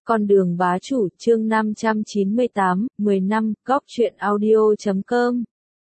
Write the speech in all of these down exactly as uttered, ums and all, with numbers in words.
Con đường bá chủ chương năm trăm chín mươi tám, mười năm, góc truyện audio.com.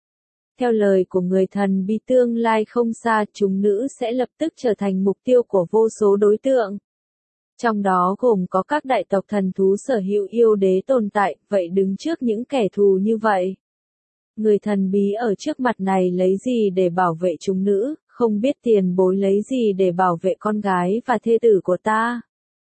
Theo lời của người thần bí tương lai không xa, chúng nữ sẽ lập tức trở thành mục tiêu của vô số đối tượng. Trong đó gồm có các đại tộc thần thú sở hữu yêu đế tồn tại, vậy đứng trước những kẻ thù như vậy. Người thần bí ở trước mặt này lấy gì để bảo vệ chúng nữ, không biết tiền bối lấy gì để bảo vệ con gái và thê tử của ta.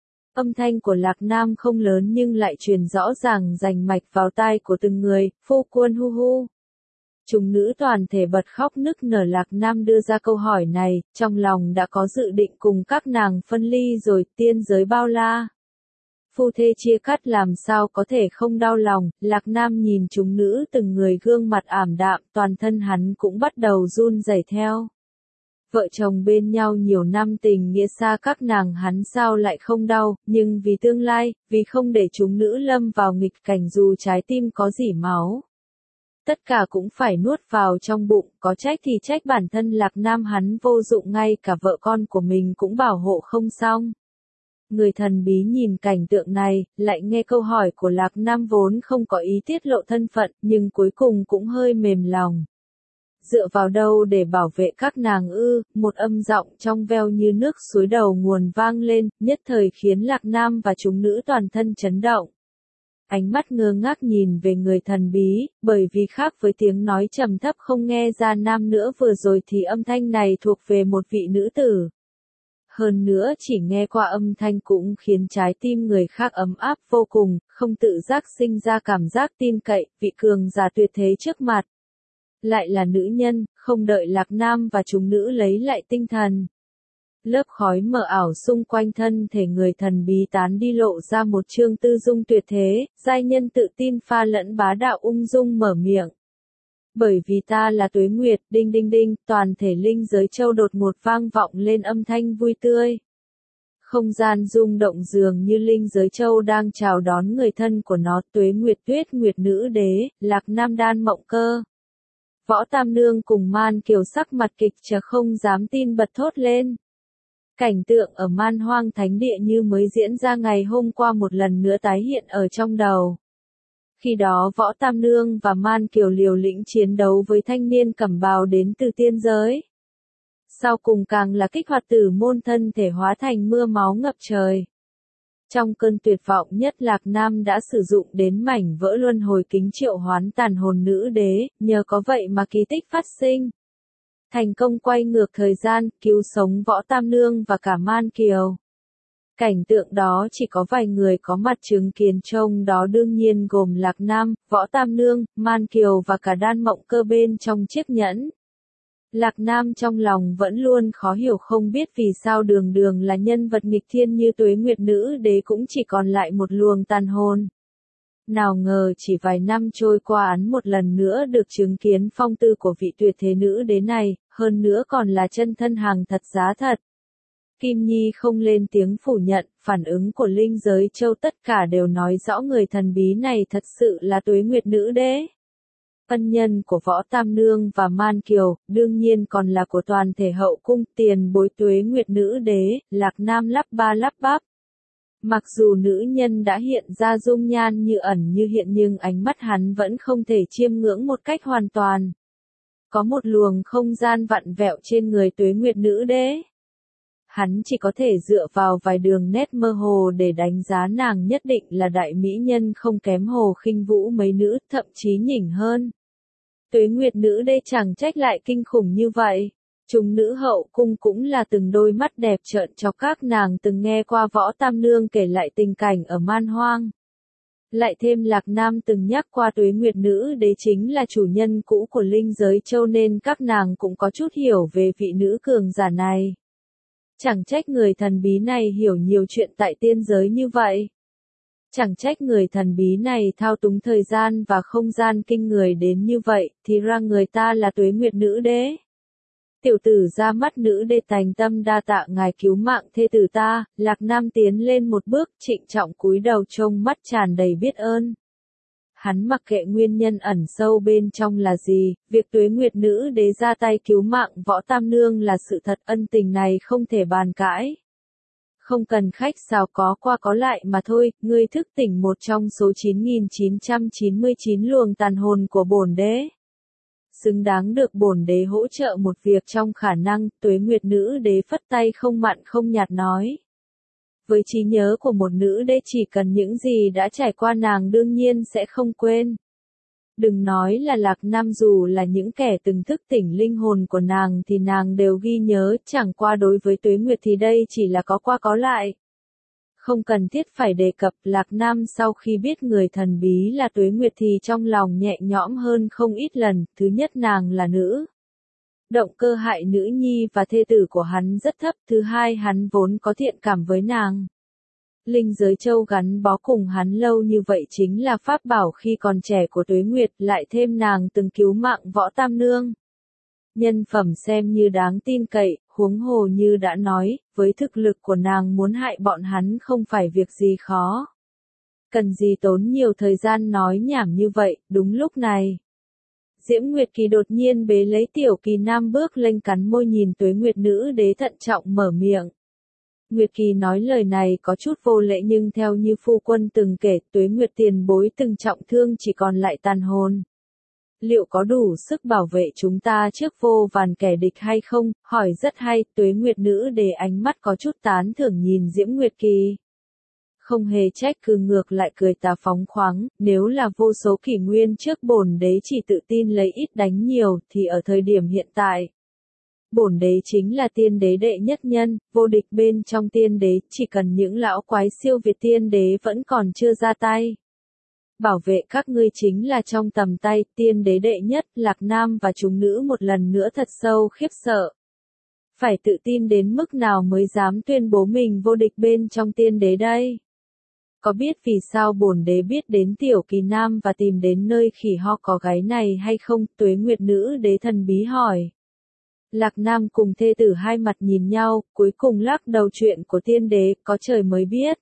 Âm thanh của Lạc Nam không lớn nhưng lại truyền rõ ràng rành mạch vào tai của từng người, phu quân hu hu. Chúng nữ toàn thể bật khóc nức nở. Lạc Nam đưa ra câu hỏi này, trong lòng đã có dự định cùng các nàng phân ly rồi. Tiên giới bao la, phu thê chia cắt làm sao có thể không đau lòng. Lạc Nam nhìn chúng nữ từng người gương mặt ảm đạm, toàn thân hắn cũng bắt đầu run rẩy theo. Vợ chồng bên nhau nhiều năm tình nghĩa xa, các nàng hắn sao lại không đau, nhưng vì tương lai, vì không để chúng nữ lâm vào nghịch cảnh dù trái tim có dỉ máu. Tất cả cũng phải nuốt vào trong bụng, có trách thì trách bản thân Lạc Nam hắn vô dụng, ngay cả vợ con của mình cũng bảo hộ không xong. Người thần bí nhìn cảnh tượng này, lại nghe câu hỏi của Lạc Nam vốn không có ý tiết lộ thân phận, nhưng cuối cùng cũng hơi mềm lòng. Dựa vào đâu để bảo vệ các nàng ư? Một âm giọng trong veo như nước suối đầu nguồn vang lên, nhất thời khiến Lạc Nam và chúng nữ toàn thân chấn động. Ánh mắt ngơ ngác nhìn về người thần bí, bởi vì khác với tiếng nói trầm thấp không nghe ra nam nữa vừa rồi thì âm thanh này thuộc về một vị nữ tử. Hơn nữa chỉ nghe qua âm thanh cũng khiến trái tim người khác ấm áp vô cùng, không tự giác sinh ra cảm giác tin cậy, vị cường giả tuyệt thế trước mặt. Lại là nữ nhân, không đợi Lạc Nam và chúng nữ lấy lại tinh thần. Lớp khói mờ ảo xung quanh thân thể người thần bí tán đi, lộ ra một trương tư dung tuyệt thế, giai nhân tự tin pha lẫn bá đạo ung dung mở miệng. Bởi vì ta là Tuế Nguyệt, đinh đinh đinh, toàn thể linh giới châu đột một vang vọng lên âm thanh vui tươi. Không gian rung động dường như linh giới châu đang chào đón người thân của nó, Tuế Nguyệt, Tuyết Nguyệt nữ đế, Lạc Nam đan mộng cơ. Võ Tam Nương cùng Man Kiều sắc mặt kịch chả không dám tin bật thốt lên. Cảnh tượng ở Man Hoang Thánh Địa như mới diễn ra ngày hôm qua một lần nữa tái hiện ở trong đầu. Khi đó Võ Tam Nương và Man Kiều liều lĩnh chiến đấu với thanh niên cẩm bào đến từ tiên giới. Sau cùng càng là kích hoạt tử môn, thân thể hóa thành mưa máu ngập trời. Trong cơn tuyệt vọng nhất, Lạc Nam đã sử dụng đến mảnh vỡ luân hồi kính triệu hoán tàn hồn nữ đế, nhờ có vậy mà kỳ tích phát sinh. Thành công quay ngược thời gian, cứu sống Võ Tam Nương và cả Man Kiều. Cảnh tượng đó chỉ có vài người có mặt chứng kiến, trong đó đương nhiên gồm Lạc Nam, Võ Tam Nương, Man Kiều và cả đan mộng cơ bên trong chiếc nhẫn. Lạc Nam trong lòng vẫn luôn khó hiểu, không biết vì sao đường đường là nhân vật nghịch thiên như Tuế Nguyệt nữ đế cũng chỉ còn lại một luồng tàn hồn. Nào ngờ chỉ vài năm trôi qua, hắn một lần nữa được chứng kiến phong tư của vị tuyệt thế nữ đế này, hơn nữa còn là chân thân hàng thật giá thật. Kim Nhi không lên tiếng phủ nhận, phản ứng của linh giới châu tất cả đều nói rõ người thần bí này thật sự là Tuế Nguyệt nữ đế. Ân nhân của Võ Tam Nương và Man Kiều, đương nhiên còn là của toàn thể hậu cung, tiền bối Tuế Nguyệt nữ đế. Lạc Nam lắp ba lắp bắp. Mặc dù nữ nhân đã hiện ra dung nhan như ẩn như hiện nhưng ánh mắt hắn vẫn không thể chiêm ngưỡng một cách hoàn toàn. Có một luồng không gian vặn vẹo trên người Tuế Nguyệt nữ đế. Hắn chỉ có thể dựa vào vài đường nét mơ hồ để đánh giá nàng nhất định là đại mỹ nhân không kém Hồ Khinh Vũ mấy nữ, thậm chí nhỉnh hơn. Tuế Nguyệt nữ đế chẳng trách lại kinh khủng như vậy. Chúng nữ hậu cung cũng là từng đôi mắt đẹp trợn cho các nàng từng nghe qua Võ Tam Nương kể lại tình cảnh ở Man Hoang. Lại thêm Lạc Nam từng nhắc qua Tuế Nguyệt nữ đế chính là chủ nhân cũ của linh giới châu nên các nàng cũng có chút hiểu về vị nữ cường giả này. Chẳng trách người thần bí này hiểu nhiều chuyện tại tiên giới như vậy. Chẳng trách người thần bí này thao túng thời gian và không gian kinh người đến như vậy, thì ra người ta là Tuế Nguyệt nữ đế. Tiểu tử ra mắt nữ đế, thành tâm đa tạ ngài cứu mạng thê tử ta. Lạc Nam tiến lên một bước, trịnh trọng cúi đầu, trông mắt tràn đầy biết ơn. Hắn mặc kệ nguyên nhân ẩn sâu bên trong là gì, việc Tuế Nguyệt nữ đế ra tay cứu mạng Võ Tam Nương là sự thật, ân tình này không thể bàn cãi. Không cần khách sáo, có qua có lại mà thôi, ngươi thức tỉnh một trong số chín nghìn chín trăm chín mươi chín luồng tàn hồn của bổn đế. Xứng đáng được bổn đế hỗ trợ một việc trong khả năng, Tuế Nguyệt nữ đế phất tay không mặn không nhạt nói. Với trí nhớ của một nữ đế chỉ cần những gì đã trải qua nàng đương nhiên sẽ không quên. Đừng nói là Lạc Nam, dù là những kẻ từng thức tỉnh linh hồn của nàng thì nàng đều ghi nhớ, chẳng qua đối với Tuế Nguyệt thì đây chỉ là có qua có lại. Không cần thiết phải đề cập. Lạc Nam sau khi biết người thần bí là Tuế Nguyệt thì trong lòng nhẹ nhõm hơn không ít lần. Thứ nhất, nàng là nữ. Động cơ hại nữ nhi và thê tử của hắn rất thấp. Thứ hai, hắn vốn có thiện cảm với nàng. Linh giới châu gắn bó cùng hắn lâu như vậy chính là pháp bảo khi còn trẻ của Tuế Nguyệt, lại thêm nàng từng cứu mạng Võ Tam Nương. Nhân phẩm xem như đáng tin cậy, huống hồ như đã nói, với thực lực của nàng muốn hại bọn hắn không phải việc gì khó. Cần gì tốn nhiều thời gian nói nhảm như vậy. Đúng lúc này, Diễm Nguyệt Kỳ đột nhiên bế lấy Tiểu Kỳ Nam bước lên, cắn môi nhìn Tuế Nguyệt nữ đế thận trọng mở miệng. Nguyệt Kỳ nói lời này có chút vô lễ, nhưng theo như phu quân từng kể, Tuế Nguyệt tiền bối từng trọng thương chỉ còn lại tàn hồn. Liệu có đủ sức bảo vệ chúng ta trước vô vàn kẻ địch hay không? Hỏi rất hay. Tuế Nguyệt nữ đế ánh mắt có chút tán thưởng nhìn Diễm Nguyệt Kỳ. Không hề trách cứ, ngược lại cười tà phóng khoáng, nếu là vô số kỷ nguyên trước bổn đế chỉ tự tin lấy ít đánh nhiều, thì ở thời điểm hiện tại, bổn đế chính là tiên đế đệ nhất nhân, vô địch bên trong tiên đế, chỉ cần những lão quái siêu việt tiên đế vẫn còn chưa ra tay. Bảo vệ các ngươi chính là trong tầm tay. Tiên đế đệ nhất, Lạc Nam và chúng nữ một lần nữa thật sâu khiếp sợ. Phải tự tin đến mức nào mới dám tuyên bố mình vô địch bên trong tiên đế đây? Có biết vì sao bổn đế biết đến Tiểu Kỳ Nam và tìm đến nơi khỉ ho có gáy này hay không? Tuế Nguyệt nữ đế thần bí hỏi. Lạc Nam cùng thê tử hai mặt nhìn nhau, cuối cùng lắc đầu, chuyện của tiên đế có trời mới biết.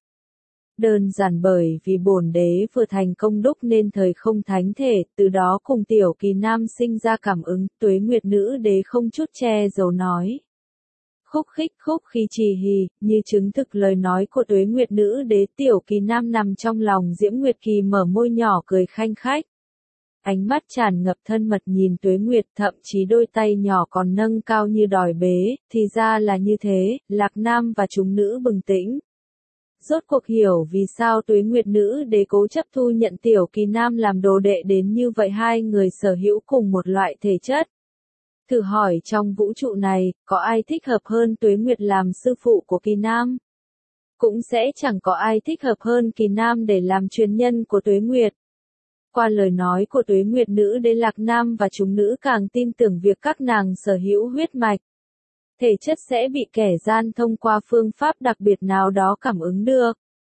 Đơn giản bởi vì bổn đế vừa thành công đúc nên thời không thánh thể, từ đó cùng Tiểu Kỳ Nam sinh ra cảm ứng. Tuế Nguyệt nữ đế không chút che giấu nói. Khúc khích khúc khi trì hì, như chứng thực lời nói của Tuế Nguyệt nữ đế. Tiểu Kỳ Nam nằm trong lòng Diễm Nguyệt Kỳ mở môi nhỏ cười khanh khách. Ánh mắt tràn ngập thân mật nhìn Tuế Nguyệt, thậm chí đôi tay nhỏ còn nâng cao như đòi bế. Thì ra là như thế. Lạc Nam và chúng nữ bừng tỉnh. Rốt cuộc hiểu vì sao Tuế Nguyệt nữ đế cố chấp thu nhận Tiểu Kỳ Nam làm đồ đệ đến như vậy. Hai người sở hữu cùng một loại thể chất. Thử hỏi trong vũ trụ này, có ai thích hợp hơn Tuế Nguyệt làm sư phụ của Kỳ Nam? Cũng sẽ chẳng có ai thích hợp hơn Kỳ Nam để làm truyền nhân của Tuế Nguyệt. Qua lời nói của Tuế Nguyệt nữ đế, Lạc Nam và chúng nữ càng tin tưởng việc các nàng sở hữu huyết mạch. Thể chất sẽ bị kẻ gian thông qua phương pháp đặc biệt nào đó cảm ứng được.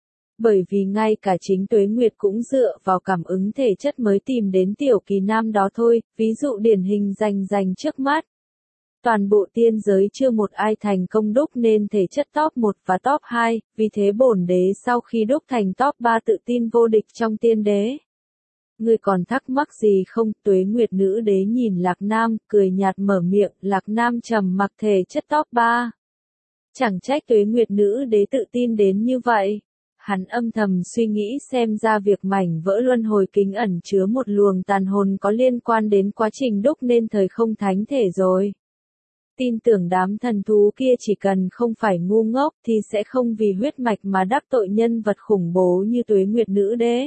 Bởi vì ngay cả chính Tuế Nguyệt cũng dựa vào cảm ứng thể chất mới tìm đến Tiểu Kỳ Nam đó thôi. Ví dụ điển hình rành rành trước mắt. Toàn bộ tiên giới chưa một ai thành công đúc nên thể chất top một và top hai, vì thế bổn đế sau khi đúc thành top ba tự tin vô địch trong tiên đế. Ngươi còn thắc mắc gì không? Tuế Nguyệt nữ đế nhìn Lạc Nam, cười nhạt mở miệng. Lạc Nam trầm mặc, thể chất top ba. Chẳng trách Tuế Nguyệt nữ đế tự tin đến như vậy. Hắn âm thầm suy nghĩ, xem ra việc mảnh vỡ luân hồi kính ẩn chứa một luồng tàn hồn có liên quan đến quá trình đúc nên thời không thánh thể rồi. Tin tưởng đám thần thú kia chỉ cần không phải ngu ngốc thì sẽ không vì huyết mạch mà đắc tội nhân vật khủng bố như Tuế Nguyệt nữ đế.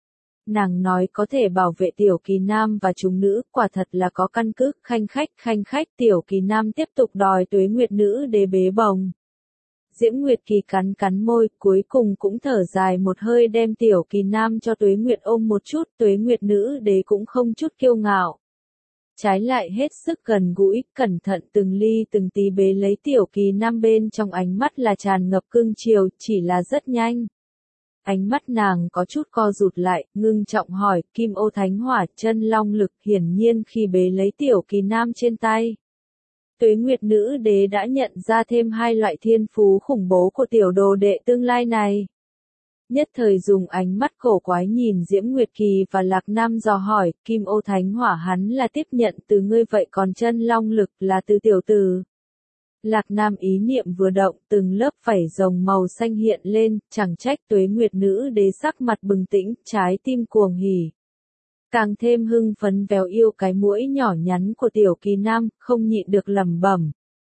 Nàng nói có thể bảo vệ Tiểu Kỳ Nam và chúng nữ, quả thật là có căn cứ. Khanh khách khanh khách, Tiểu Kỳ Nam tiếp tục đòi Tuế Nguyệt nữ đế bế bồng. Diễm Nguyệt Kỳ cắn cắn môi, cuối cùng cũng thở dài một hơi đem Tiểu Kỳ Nam cho Tuế Nguyệt ôm một chút. Tuế Nguyệt nữ đế cũng không chút kiêu ngạo. Trái lại hết sức gần gũi, cẩn thận từng ly từng tí bế lấy Tiểu Kỳ Nam, bên trong ánh mắt là tràn ngập cưng chiều, chỉ là rất nhanh. Ánh mắt nàng có chút co rụt lại, ngưng trọng hỏi, Kim Ô Thánh Hỏa, Chân Long Lực. Hiển nhiên khi bế lấy Tiểu Kỳ Nam trên tay, Tuế Nguyệt nữ đế đã nhận ra thêm hai loại thiên phú khủng bố của tiểu đồ đệ tương lai này. Nhất thời dùng ánh mắt cổ quái nhìn Diễm Nguyệt Kỳ và Lạc Nam dò hỏi, Kim Ô Thánh Hỏa hắn là tiếp nhận từ ngươi vậy còn Chân Long Lực là từ tiểu tử. Lạc Nam ý niệm vừa động, từng lớp vảy rồng màu xanh hiện lên, chẳng trách Tuế Nguyệt nữ đế sắc mặt bừng tĩnh, trái tim cuồng hỉ. Càng thêm hưng phấn véo yêu cái mũi nhỏ nhắn của Tiểu Kỳ Nam, không nhịn được lẩm bẩm.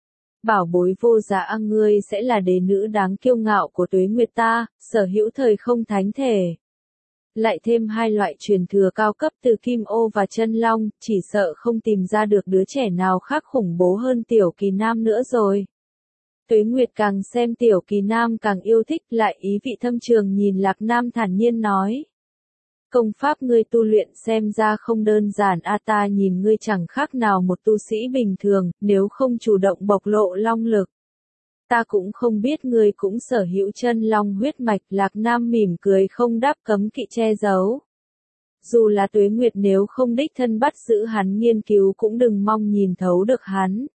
Bảo bối vô giá, ngươi sẽ là đế nữ đáng kiêu ngạo của Tuế Nguyệt ta, sở hữu thời không thánh thể. Lại thêm hai loại truyền thừa cao cấp từ Kim Ô và Chân Long, chỉ sợ không tìm ra được đứa trẻ nào khác khủng bố hơn Tiểu Kỳ Nam nữa rồi. Tuế Nguyệt càng xem Tiểu Kỳ Nam càng yêu thích, lại ý vị thâm trường nhìn Lạc Nam thản nhiên nói. Công pháp ngươi tu luyện xem ra không đơn giản, a ta nhìn ngươi chẳng khác nào một tu sĩ bình thường, nếu không chủ động bộc lộ long lực. Ta cũng không biết ngươi cũng sở hữu chân long huyết mạch. Lạc Nam mỉm cười không đáp cấm kỵ che giấu. Dù là Tuế Nguyệt nếu không đích thân bắt giữ hắn nghiên cứu cũng đừng mong nhìn thấu được hắn.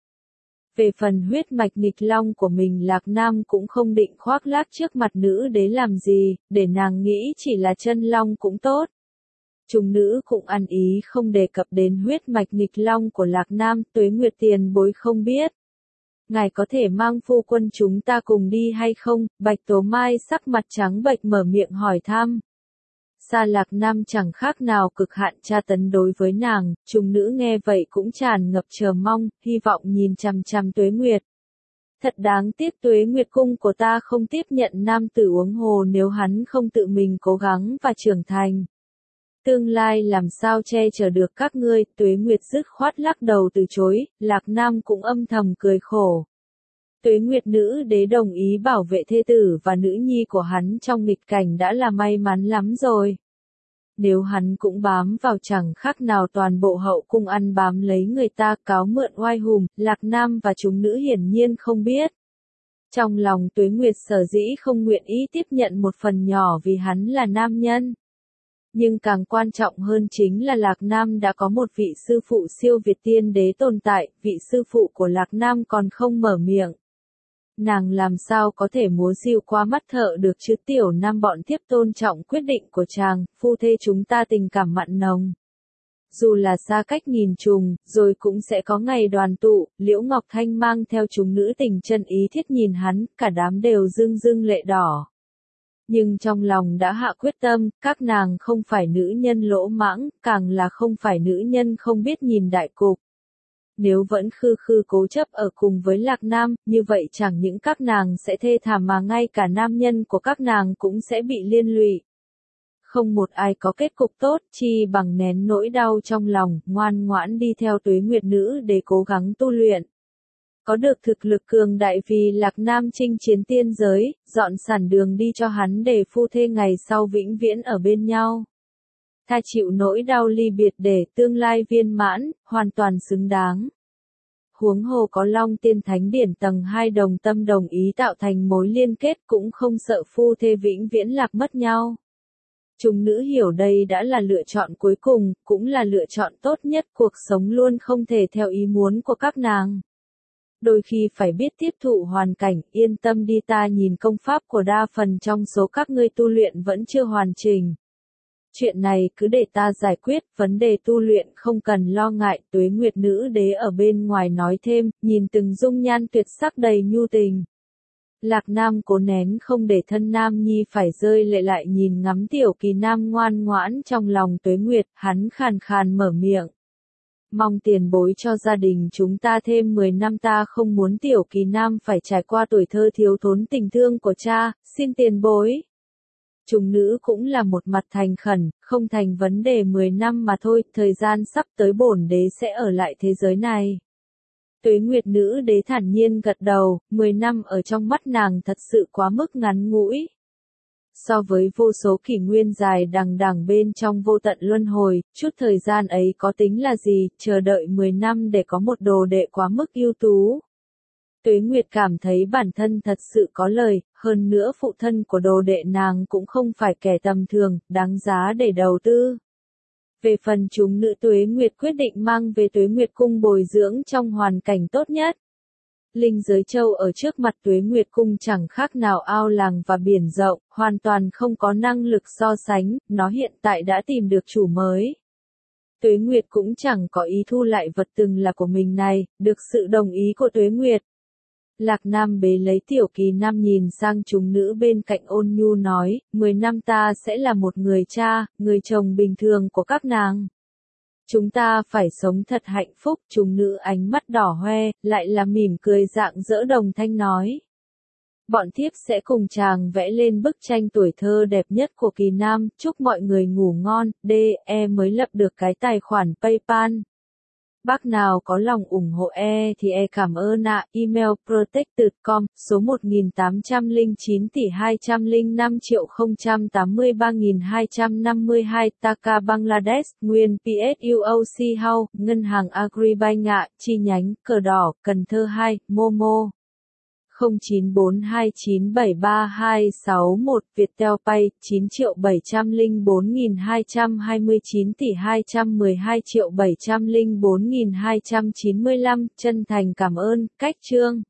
Về phần huyết mạch nghịch long của mình, Lạc Nam cũng không định khoác lác trước mặt nữ đế làm gì, để nàng nghĩ chỉ là chân long cũng tốt. Chúng nữ cũng ăn ý không đề cập đến huyết mạch nghịch long của Lạc Nam. Tuế Nguyệt tiền bối không biết. Ngài có thể mang phu quân chúng ta cùng đi hay không? Bạch Tố Mai sắc mặt trắng bệch mở miệng hỏi thăm. Sa Lạc Nam chẳng khác nào cực hạn tra tấn đối với nàng, chúng nữ nghe vậy cũng tràn ngập chờ mong, hy vọng nhìn chằm chằm Tuế Nguyệt. Thật đáng tiếc Tuế Nguyệt cung của ta không tiếp nhận nam tử uống hồ nếu hắn không tự mình cố gắng và trưởng thành. Tương lai làm sao che chở được các ngươi, Tuế Nguyệt dứt khoát lắc đầu từ chối, Lạc Nam cũng âm thầm cười khổ. Tuế Nguyệt nữ đế đồng ý bảo vệ thê tử và nữ nhi của hắn trong nghịch cảnh đã là may mắn lắm rồi. Nếu hắn cũng bám vào chẳng khác nào toàn bộ hậu cung ăn bám lấy người ta cáo mượn oai hùng, Lạc Nam và chúng nữ hiển nhiên không biết. Trong lòng Tuế Nguyệt sở dĩ không nguyện ý tiếp nhận một phần nhỏ vì hắn là nam nhân. Nhưng càng quan trọng hơn chính là Lạc Nam đã có một vị sư phụ siêu việt tiên đế tồn tại, vị sư phụ của Lạc Nam còn không mở miệng. Nàng làm sao có thể múa diều qua mắt thợ được chứ? Tiểu Nam bọn tiếp tôn trọng quyết định của chàng, phu thê chúng ta tình cảm mặn nồng. Dù là xa cách nghìn trùng, rồi cũng sẽ có ngày đoàn tụ. Liễu Ngọc Thanh mang theo chúng nữ tình chân ý thiết nhìn hắn, cả đám đều rưng rưng lệ đỏ. Nhưng trong lòng đã hạ quyết tâm, các nàng không phải nữ nhân lỗ mãng, càng là không phải nữ nhân không biết nhìn đại cục. Nếu vẫn khư khư cố chấp ở cùng với Lạc Nam, như vậy chẳng những các nàng sẽ thê thảm mà ngay cả nam nhân của các nàng cũng sẽ bị liên lụy. Không một ai có kết cục tốt, chi bằng nén nỗi đau trong lòng, ngoan ngoãn đi theo Tuế Nguyệt nữ để cố gắng tu luyện. Có được thực lực cường đại vì Lạc Nam chinh chiến tiên giới, dọn sẵn đường đi cho hắn để phu thê ngày sau vĩnh viễn ở bên nhau. Tha chịu nỗi đau ly biệt để tương lai viên mãn, hoàn toàn xứng đáng. Huống hồ có Long Tiên Thánh Điển tầng hai đồng tâm đồng ý tạo thành mối liên kết cũng không sợ phu thê vĩnh viễn lạc mất nhau. Chúng nữ hiểu đây đã là lựa chọn cuối cùng, cũng là lựa chọn tốt nhất, cuộc sống luôn không thể theo ý muốn của các nàng. Đôi khi phải biết tiếp thụ hoàn cảnh, yên tâm đi, ta nhìn công pháp của đa phần trong số các ngươi tu luyện vẫn chưa hoàn chỉnh. Chuyện này cứ để ta giải quyết, vấn đề tu luyện không cần lo ngại. Tuế Nguyệt nữ đế ở bên ngoài nói thêm, nhìn từng dung nhan tuyệt sắc đầy nhu tình. Lạc Nam cố nén không để thân Nam Nhi phải rơi lệ, lại nhìn ngắm Tiểu Kỳ Nam ngoan ngoãn trong lòng Tuế Nguyệt, hắn khàn khàn mở miệng. Mong tiền bối cho gia đình chúng ta thêm mười năm, ta không muốn Tiểu Kỳ Nam phải trải qua tuổi thơ thiếu thốn tình thương của cha, xin tiền bối. Chúng nữ cũng là một mặt thành khẩn, không thành vấn đề, mười năm mà thôi, thời gian sắp tới bổn đế sẽ ở lại thế giới này. Tuế Nguyệt nữ đế thản nhiên gật đầu, mười năm ở trong mắt nàng thật sự quá mức ngắn ngủi. So với vô số kỷ nguyên dài đằng đằng bên trong vô tận luân hồi, chút thời gian ấy có tính là gì, chờ đợi mười năm để có một đồ đệ quá mức ưu tú. Tuế Nguyệt cảm thấy bản thân thật sự có lời, hơn nữa phụ thân của đồ đệ nàng cũng không phải kẻ tầm thường, đáng giá để đầu tư. Về phần chúng nữ, Tuế Nguyệt quyết định mang về Tuế Nguyệt cung bồi dưỡng trong hoàn cảnh tốt nhất. Linh giới châu ở trước mặt Tuế Nguyệt cung chẳng khác nào ao làng và biển rộng, hoàn toàn không có năng lực so sánh, nó hiện tại đã tìm được chủ mới. Tuế Nguyệt cũng chẳng có ý thu lại vật từng là của mình này, được sự đồng ý của Tuế Nguyệt. Lạc Nam bế lấy Tiểu Kỳ Nam nhìn sang chúng nữ bên cạnh ôn nhu nói, mười năm ta sẽ là một người cha, người chồng bình thường của các nàng. Chúng ta phải sống thật hạnh phúc, chúng nữ ánh mắt đỏ hoe, lại là mỉm cười rạng rỡ đồng thanh nói. Bọn thiếp sẽ cùng chàng vẽ lên bức tranh tuổi thơ đẹp nhất của Kỳ Nam, chúc mọi người ngủ ngon, đê e mới lập được cái tài khoản PayPal. Bác nào có lòng ủng hộ e thì e cảm ơn ạ, email protected chấm com, số một nghìn tám trăm lẻ chín tỷ hai trăm lẻ năm triệu không trăm tám mươi ba nghìn hai trăm năm mươi hai, Dhaka Bangladesh, nguyên pê ét u o xê House, Ngân hàng Agribank ạ, chi nhánh, Cờ Đỏ, Cần Thơ hai, Momo. không chín bốn hai chín bảy ba hai sáu một, Viettel Pay chín triệu bảy trăm lẻ bốn nghìn hai trăm hai mươi chín tỷ hai trăm mười hai triệu bảy trăm lẻ bốn nghìn hai trăm chín mươi lăm, chân thành cảm ơn, cách chương.